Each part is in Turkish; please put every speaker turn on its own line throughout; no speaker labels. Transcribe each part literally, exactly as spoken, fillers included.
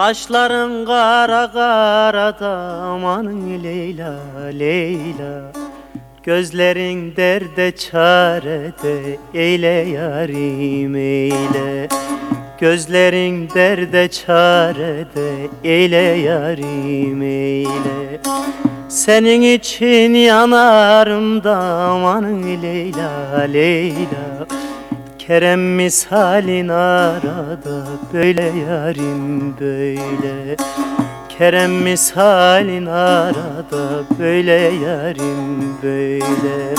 Kaşların kara kara da amanın Leyla Leyla. Gözlerin derde çarede eyle yarim eyle. Gözlerin derde çarede eyle yarim eyle. Senin için yanarım da amanın Leyla Leyla. Kerem misalin arada böyle yarim böyle. Kerem misalin arada böyle yarim böyle.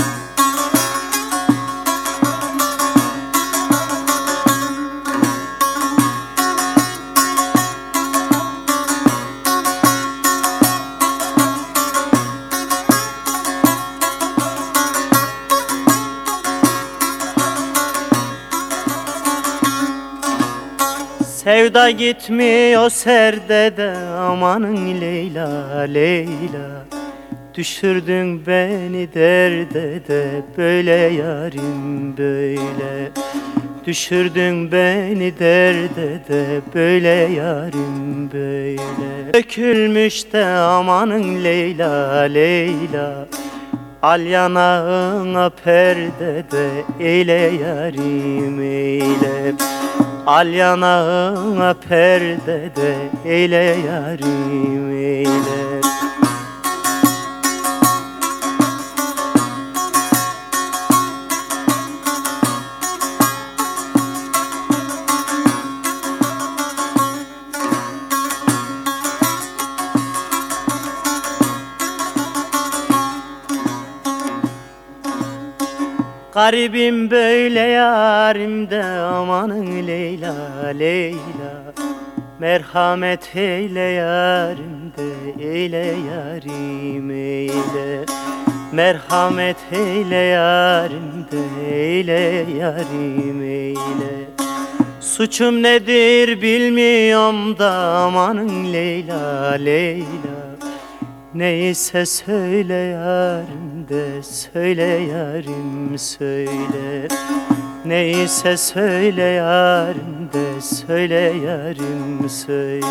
Sevda gitmiyor serdede amanın Leyla Leyla. Düşürdün beni derde de böyle yarim böyle. Düşürdün beni derde de böyle yarim böyle. Dökülmüş de amanın Leyla Leyla. Al yanağına perde de eyle yarim eyle. Al yanağına perde de eyle yarim eyle. Garibim böyle yarim de amanın Leyla Leyla. Merhamet eyle yarim de eyle yarim eyle. Merhamet eyle yarim de eyle yarim eyle. Suçum nedir bilmiyorum da amanın Leyla Leyla. Neyse söyle yarim de söyle yarim söyle. Neyse söyle yarim de söyle yarim söyle.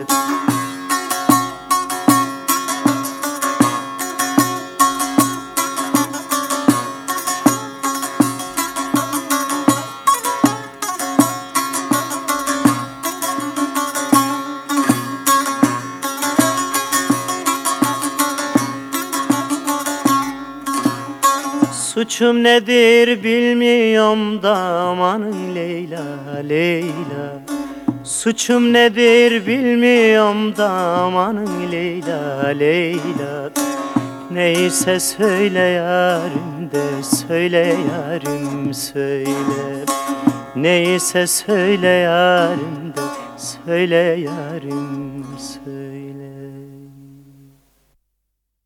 Suçum nedir bilmiyorum da amanın Leyla Leyla. Suçum nedir bilmiyorum da amanın Leyla Leyla. Neyse söyle yarim de söyle yarim söyle. Neyse söyle yarim de söyle yarim söyle.